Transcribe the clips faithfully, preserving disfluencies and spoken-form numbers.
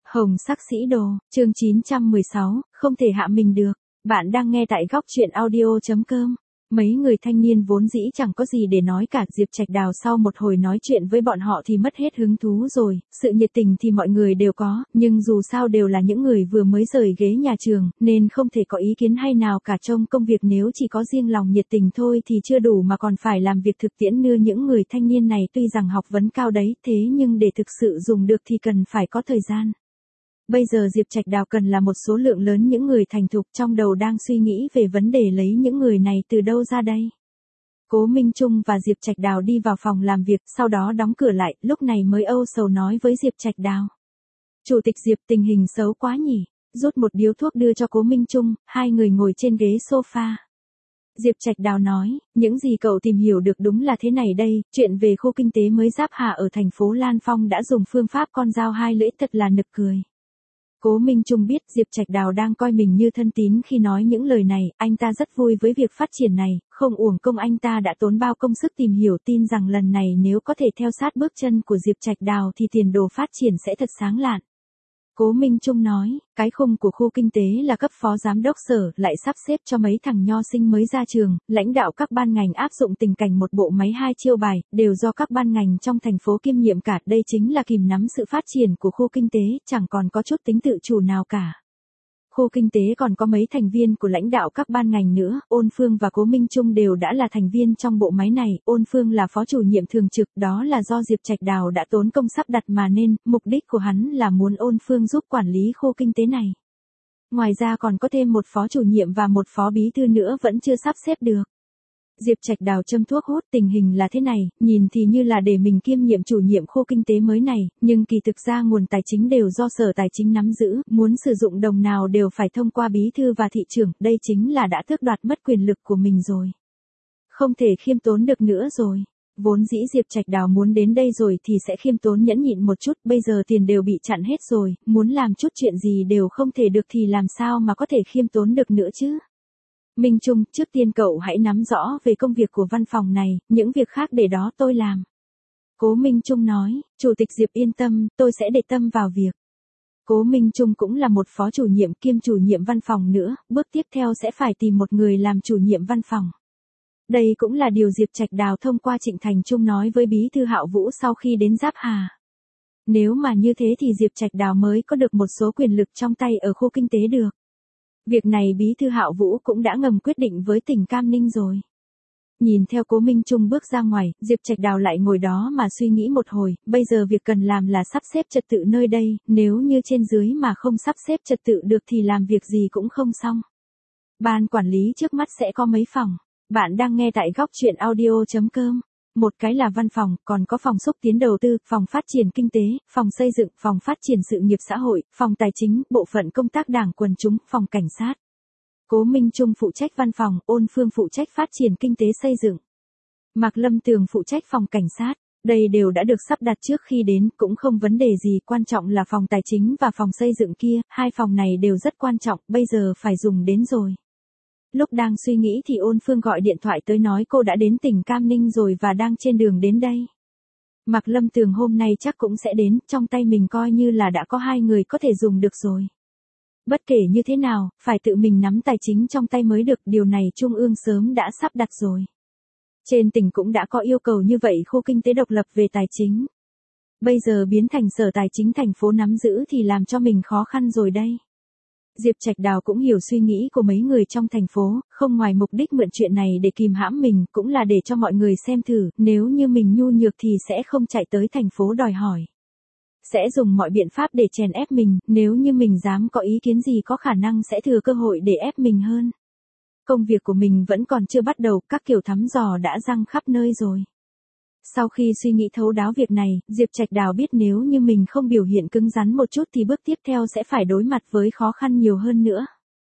Hồng sắc sĩ đồ, chương chín trăm mười sáu, không thể hạ mình được. Bạn đang nghe tại góc truyện audio chấm com. Mấy người thanh niên vốn dĩ chẳng có gì để nói cả. Diệp Trạch Đào sau một hồi nói chuyện với bọn họ thì mất hết hứng thú rồi. Sự nhiệt tình thì mọi người đều có, nhưng dù sao đều là những người vừa mới rời ghế nhà trường, nên không thể có ý kiến hay nào cả. Trong công việc nếu chỉ có riêng lòng nhiệt tình thôi thì chưa đủ mà còn phải làm việc thực tiễn. Như những người thanh niên này tuy rằng học vấn cao đấy, thế nhưng để thực sự dùng được thì cần phải có thời gian. Bây giờ Diệp Trạch Đào cần là một số lượng lớn những người thành thục, trong đầu đang suy nghĩ về vấn đề lấy những người này từ đâu ra đây. Cố Minh Trung và Diệp Trạch Đào đi vào phòng làm việc, sau đó đóng cửa lại, lúc này mới âu sầu nói với Diệp Trạch Đào. Chủ tịch Diệp, tình hình xấu quá nhỉ. Rút một điếu thuốc đưa cho Cố Minh Trung, hai người ngồi trên ghế sofa. Diệp Trạch Đào nói, những gì cậu tìm hiểu được đúng là thế này đây, chuyện về khu kinh tế mới Giáp Hà ở thành phố Lan Phong đã dùng phương pháp con dao hai lưỡi, thật là nực cười. Cố Minh Trung biết Diệp Trạch Đào đang coi mình như thân tín khi nói những lời này, anh ta rất vui với việc phát triển này, không uổng công anh ta đã tốn bao công sức tìm hiểu, tin rằng lần này nếu có thể theo sát bước chân của Diệp Trạch Đào thì tiền đồ phát triển sẽ thật sáng lạn. Cố Minh Trung nói, cái khung của khu kinh tế là cấp phó giám đốc sở, lại sắp xếp cho mấy thằng nho sinh mới ra trường, lãnh đạo các ban ngành áp dụng tình cảnh một bộ máy hai chiêu bài, đều do các ban ngành trong thành phố kiêm nhiệm cả, đây chính là kìm nắm sự phát triển của khu kinh tế, chẳng còn có chút tính tự chủ nào cả. Khu kinh tế còn có mấy thành viên của lãnh đạo các ban ngành nữa, Ôn Phương và Cố Minh Trung đều đã là thành viên trong bộ máy này, Ôn Phương là phó chủ nhiệm thường trực, đó là do Diệp Trạch Đào đã tốn công sắp đặt mà nên, mục đích của hắn là muốn Ôn Phương giúp quản lý khu kinh tế này. Ngoài ra còn có thêm một phó chủ nhiệm và một phó bí thư nữa vẫn chưa sắp xếp được. Diệp Trạch Đào châm thuốc hút, tình hình là thế này, nhìn thì như là để mình kiêm nhiệm chủ nhiệm khu kinh tế mới này, nhưng kỳ thực ra nguồn tài chính đều do sở tài chính nắm giữ, muốn sử dụng đồng nào đều phải thông qua bí thư và thị trưởng, đây chính là đã tước đoạt mất quyền lực của mình rồi. Không thể khiêm tốn được nữa rồi. Vốn dĩ Diệp Trạch Đào muốn đến đây rồi thì sẽ khiêm tốn nhẫn nhịn một chút, bây giờ tiền đều bị chặn hết rồi, muốn làm chút chuyện gì đều không thể được thì làm sao mà có thể khiêm tốn được nữa chứ. Minh Trung, trước tiên cậu hãy nắm rõ về công việc của văn phòng này, những việc khác để đó tôi làm. Cố Minh Trung nói, Chủ tịch Diệp yên tâm, tôi sẽ để tâm vào việc. Cố Minh Trung cũng là một phó chủ nhiệm kiêm chủ nhiệm văn phòng nữa, bước tiếp theo sẽ phải tìm một người làm chủ nhiệm văn phòng. Đây cũng là điều Diệp Trạch Đào thông qua Trịnh Thành Trung nói với bí thư Hạo Vũ sau khi đến Giáp Hà. Nếu mà như thế thì Diệp Trạch Đào mới có được một số quyền lực trong tay ở khu kinh tế được. Việc này bí thư Hạo Vũ cũng đã ngầm quyết định với tỉnh Cam Ninh rồi. Nhìn theo Cố Minh Trung bước ra ngoài, Diệp Trạch Đào lại ngồi đó mà suy nghĩ một hồi, bây giờ việc cần làm là sắp xếp trật tự nơi đây, nếu như trên dưới mà không sắp xếp trật tự được thì làm việc gì cũng không xong. Ban quản lý trước mắt sẽ có mấy phòng. Bạn đang nghe tại góc truyện audio chấm com. Một cái là văn phòng, còn có phòng xúc tiến đầu tư, phòng phát triển kinh tế, phòng xây dựng, phòng phát triển sự nghiệp xã hội, phòng tài chính, bộ phận công tác đảng quần chúng, phòng cảnh sát. Cố Minh Trung phụ trách văn phòng, Ôn Phương phụ trách phát triển kinh tế xây dựng. Mạc Lâm Tường phụ trách phòng cảnh sát. Đây đều đã được sắp đặt trước khi đến, cũng không vấn đề gì, quan trọng là phòng tài chính và phòng xây dựng kia, hai phòng này đều rất quan trọng, bây giờ phải dùng đến rồi. Lúc đang suy nghĩ thì Ôn Phương gọi điện thoại tới nói cô đã đến tỉnh Cam Ninh rồi và đang trên đường đến đây. Mạc Lâm Tường hôm nay chắc cũng sẽ đến, trong tay mình coi như là đã có hai người có thể dùng được rồi. Bất kể như thế nào, phải tự mình nắm tài chính trong tay mới được, điều này Trung ương sớm đã sắp đặt rồi. Trên tỉnh cũng đã có yêu cầu như vậy, khu kinh tế độc lập về tài chính. Bây giờ biến thành sở tài chính thành phố nắm giữ thì làm cho mình khó khăn rồi đây. Diệp Trạch Đào cũng hiểu suy nghĩ của mấy người trong thành phố, không ngoài mục đích mượn chuyện này để kìm hãm mình, cũng là để cho mọi người xem thử, nếu như mình nhu nhược thì sẽ không chạy tới thành phố đòi hỏi. Sẽ dùng mọi biện pháp để chèn ép mình, nếu như mình dám có ý kiến gì có khả năng sẽ thừa cơ hội để ép mình hơn. Công việc của mình vẫn còn chưa bắt đầu, các kiểu thăm dò đã răng khắp nơi rồi. Sau khi suy nghĩ thấu đáo việc này, Diệp Trạch Đào biết nếu như mình không biểu hiện cứng rắn một chút thì bước tiếp theo sẽ phải đối mặt với khó khăn nhiều hơn nữa.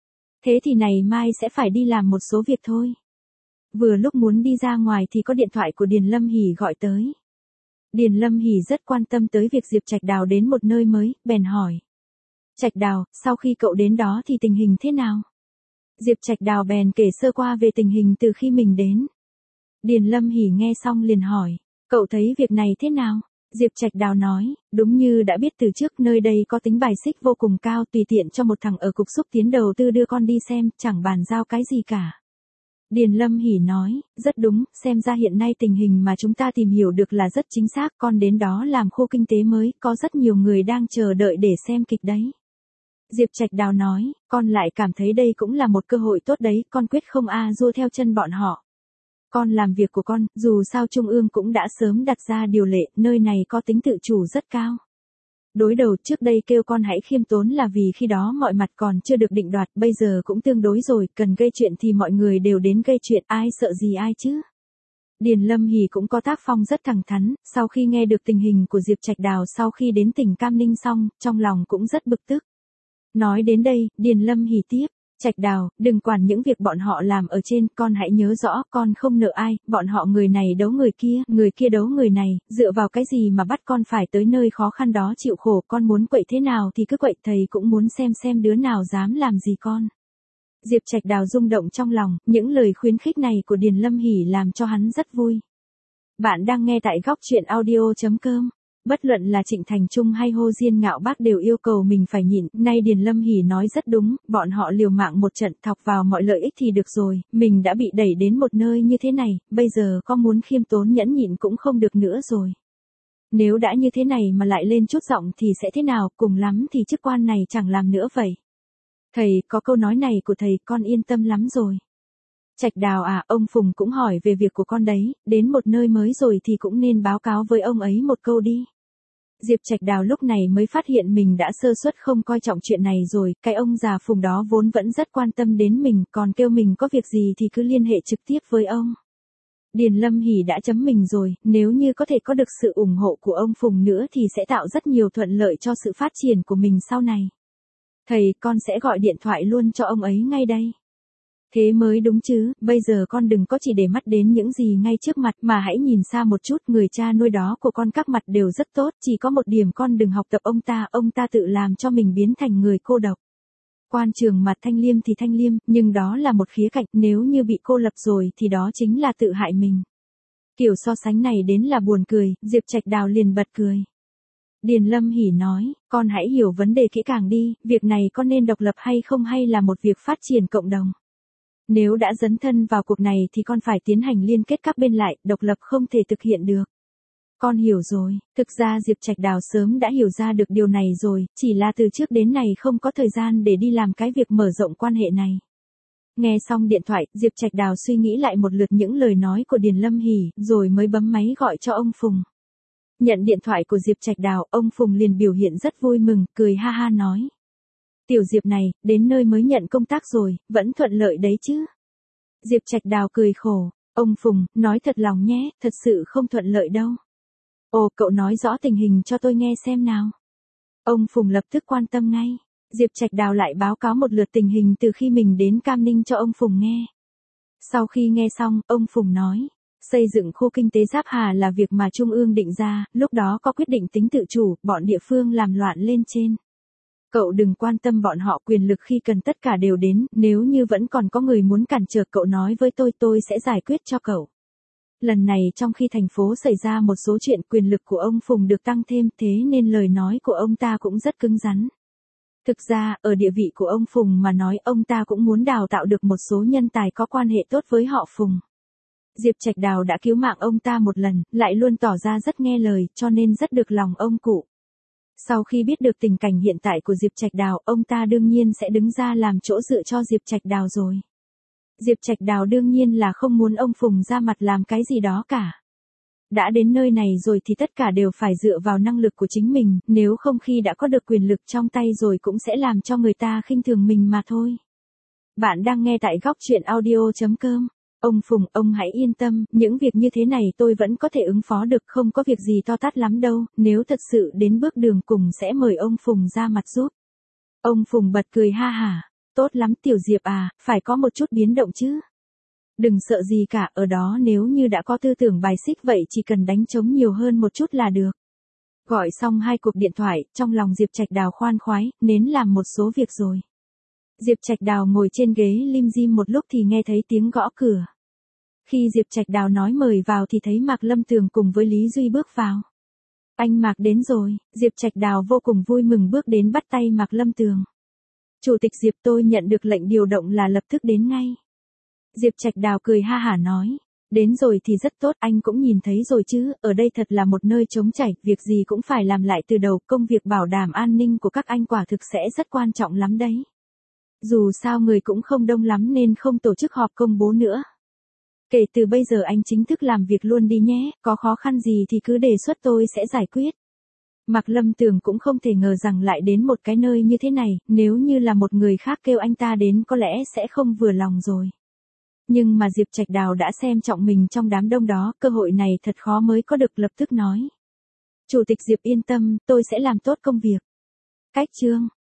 Thế thì này mai sẽ phải đi làm một số việc thôi. Vừa lúc muốn đi ra ngoài thì có điện thoại của Điền Lâm Hỷ gọi tới. Điền Lâm Hỷ rất quan tâm tới việc Diệp Trạch Đào đến một nơi mới, bèn hỏi. Trạch Đào, sau khi cậu đến đó thì tình hình thế nào? Diệp Trạch Đào bèn kể sơ qua về tình hình từ khi mình đến. Điền Lâm Hỷ nghe xong liền hỏi. Cậu thấy việc này thế nào? Diệp Trạch Đào nói, đúng như đã biết từ trước nơi đây có tính bài xích vô cùng cao, tùy tiện cho một thằng ở cục xúc tiến đầu tư đưa con đi xem, chẳng bàn giao cái gì cả. Điền Lâm Hỷ nói, rất đúng, xem ra hiện nay tình hình mà chúng ta tìm hiểu được là rất chính xác, con đến đó làm khu kinh tế mới, có rất nhiều người đang chờ đợi để xem kịch đấy. Diệp Trạch Đào nói, con lại cảm thấy đây cũng là một cơ hội tốt đấy, con quyết không a dua theo chân bọn họ. Con làm việc của con, dù sao Trung ương cũng đã sớm đặt ra điều lệ, nơi này có tính tự chủ rất cao. Đối đầu trước đây kêu con hãy khiêm tốn là vì khi đó mọi mặt còn chưa được định đoạt, bây giờ cũng tương đối rồi, cần gây chuyện thì mọi người đều đến gây chuyện, ai sợ gì ai chứ. Điền Lâm Hỷ cũng có tác phong rất thẳng thắn, sau khi nghe được tình hình của Diệp Trạch Đào sau khi đến tỉnh Cam Ninh xong, trong lòng cũng rất bực tức. Nói đến đây, Điền Lâm Hỷ tiếp, Trạch Đào, đừng quản những việc bọn họ làm ở trên, con hãy nhớ rõ, con không nợ ai, bọn họ người này đấu người kia, người kia đấu người này, dựa vào cái gì mà bắt con phải tới nơi khó khăn đó chịu khổ, con muốn quậy thế nào thì cứ quậy, thầy cũng muốn xem xem đứa nào dám làm gì con. Diệp Trạch Đào rung động trong lòng, những lời khuyến khích này của Điền Lâm Hỷ làm cho hắn rất vui. Bạn đang nghe tại góc truyện audio chấm com. Bất luận là Trịnh Thành Trung hay Hồ Diên Ngạo Bác đều yêu cầu mình phải nhịn, nay Điền Lâm Hỷ nói rất đúng, bọn họ liều mạng một trận thọc vào mọi lợi ích thì được rồi, mình đã bị đẩy đến một nơi như thế này, bây giờ có muốn khiêm tốn nhẫn nhịn cũng không được nữa rồi. Nếu đã như thế này mà lại lên chút giọng thì sẽ thế nào, cùng lắm thì chức quan này chẳng làm nữa vậy. Thầy, có câu nói này của thầy con yên tâm lắm rồi. Trạch Đào à, ông Phùng cũng hỏi về việc của con đấy, đến một nơi mới rồi thì cũng nên báo cáo với ông ấy một câu đi. Diệp Trạch Đào lúc này mới phát hiện mình đã sơ suất không coi trọng chuyện này rồi, cái ông già Phùng đó vốn vẫn rất quan tâm đến mình, còn kêu mình có việc gì thì cứ liên hệ trực tiếp với ông. Điền Lâm Hỷ đã chấm mình rồi, nếu như có thể có được sự ủng hộ của ông Phùng nữa thì sẽ tạo rất nhiều thuận lợi cho sự phát triển của mình sau này. Thầy, con sẽ gọi điện thoại luôn cho ông ấy ngay đây. Thế mới đúng chứ, bây giờ con đừng có chỉ để mắt đến những gì ngay trước mặt mà hãy nhìn xa một chút, người cha nuôi đó của con các mặt đều rất tốt, chỉ có một điểm con đừng học tập ông ta, ông ta tự làm cho mình biến thành người cô độc. Quan trường mặt thanh liêm thì thanh liêm, nhưng đó là một khía cạnh, nếu như bị cô lập rồi thì đó chính là tự hại mình. Kiểu so sánh này đến là buồn cười, Diệp Trạch Đào liền bật cười. Điền Lâm Hỷ nói, con hãy hiểu vấn đề kỹ càng đi, việc này con nên độc lập hay không hay là một việc phát triển cộng đồng. Nếu đã dấn thân vào cuộc này thì con phải tiến hành liên kết các bên lại, độc lập không thể thực hiện được. Con hiểu rồi, thực ra Diệp Trạch Đào sớm đã hiểu ra được điều này rồi, chỉ là từ trước đến nay không có thời gian để đi làm cái việc mở rộng quan hệ này. Nghe xong điện thoại, Diệp Trạch Đào suy nghĩ lại một lượt những lời nói của Điền Lâm Hỷ, rồi mới bấm máy gọi cho ông Phùng. Nhận điện thoại của Diệp Trạch Đào, ông Phùng liền biểu hiện rất vui mừng, cười ha ha nói. Tiểu Diệp này, đến nơi mới nhận công tác rồi, vẫn thuận lợi đấy chứ. Diệp Trạch Đào cười khổ, ông Phùng, nói thật lòng nhé, thật sự không thuận lợi đâu. Ồ, cậu nói rõ tình hình cho tôi nghe xem nào. Ông Phùng lập tức quan tâm ngay. Diệp Trạch Đào lại báo cáo một lượt tình hình từ khi mình đến Cam Ninh cho ông Phùng nghe. Sau khi nghe xong, ông Phùng nói, xây dựng khu kinh tế Giáp Hà là việc mà Trung ương định ra, lúc đó có quyết định tính tự chủ, bọn địa phương làm loạn lên trên. Cậu đừng quan tâm bọn họ, quyền lực khi cần tất cả đều đến, nếu như vẫn còn có người muốn cản trở cậu nói với tôi, tôi sẽ giải quyết cho cậu. Lần này trong khi thành phố xảy ra một số chuyện, quyền lực của ông Phùng được tăng thêm, thế nên lời nói của ông ta cũng rất cứng rắn. Thực ra, ở địa vị của ông Phùng mà nói, ông ta cũng muốn đào tạo được một số nhân tài có quan hệ tốt với họ Phùng. Diệp Trạch Đào đã cứu mạng ông ta một lần, lại luôn tỏ ra rất nghe lời, cho nên rất được lòng ông cụ. Sau khi biết được tình cảnh hiện tại của Diệp Trạch Đào, ông ta đương nhiên sẽ đứng ra làm chỗ dựa cho Diệp Trạch Đào rồi. Diệp Trạch Đào đương nhiên là không muốn ông Phùng ra mặt làm cái gì đó cả. Đã đến nơi này rồi thì tất cả đều phải dựa vào năng lực của chính mình, nếu không khi đã có được quyền lực trong tay rồi cũng sẽ làm cho người ta khinh thường mình mà thôi. Bạn đang nghe tại góc truyện audio chấm com. Ông Phùng, ông hãy yên tâm, những việc như thế này tôi vẫn có thể ứng phó được, không có việc gì to tát lắm đâu, nếu thật sự đến bước đường cùng sẽ mời ông Phùng ra mặt giúp. Ông Phùng bật cười ha hả, tốt lắm Tiểu Diệp à, phải có một chút biến động chứ. Đừng sợ gì cả, ở đó nếu như đã có tư tưởng bài xích vậy chỉ cần đánh trống nhiều hơn một chút là được. Gọi xong hai cuộc điện thoại, trong lòng Diệp Trạch Đào khoan khoái, nến làm một số việc rồi. Diệp Trạch Đào ngồi trên ghế lim dim một lúc thì nghe thấy tiếng gõ cửa. Khi Diệp Trạch Đào nói mời vào thì thấy Mạc Lâm Tường cùng với Lý Duy bước vào. Anh Mạc đến rồi, Diệp Trạch Đào vô cùng vui mừng bước đến bắt tay Mạc Lâm Tường. Chủ tịch Diệp, tôi nhận được lệnh điều động là lập tức đến ngay. Diệp Trạch Đào cười ha hả nói. Đến rồi thì rất tốt, anh cũng nhìn thấy rồi chứ, ở đây thật là một nơi trống chảy, việc gì cũng phải làm lại từ đầu, công việc bảo đảm an ninh của các anh quả thực sẽ rất quan trọng lắm đấy. Dù sao người cũng không đông lắm nên không tổ chức họp công bố nữa. Kể từ bây giờ anh chính thức làm việc luôn đi nhé, có khó khăn gì thì cứ đề xuất tôi sẽ giải quyết. Mạc Lâm Tường cũng không thể ngờ rằng lại đến một cái nơi như thế này, nếu như là một người khác kêu anh ta đến có lẽ sẽ không vừa lòng rồi. Nhưng mà Diệp Trạch Đào đã xem trọng mình trong đám đông đó, cơ hội này thật khó mới có được, lập tức nói. Chủ tịch Diệp yên tâm, tôi sẽ làm tốt công việc. Cách chương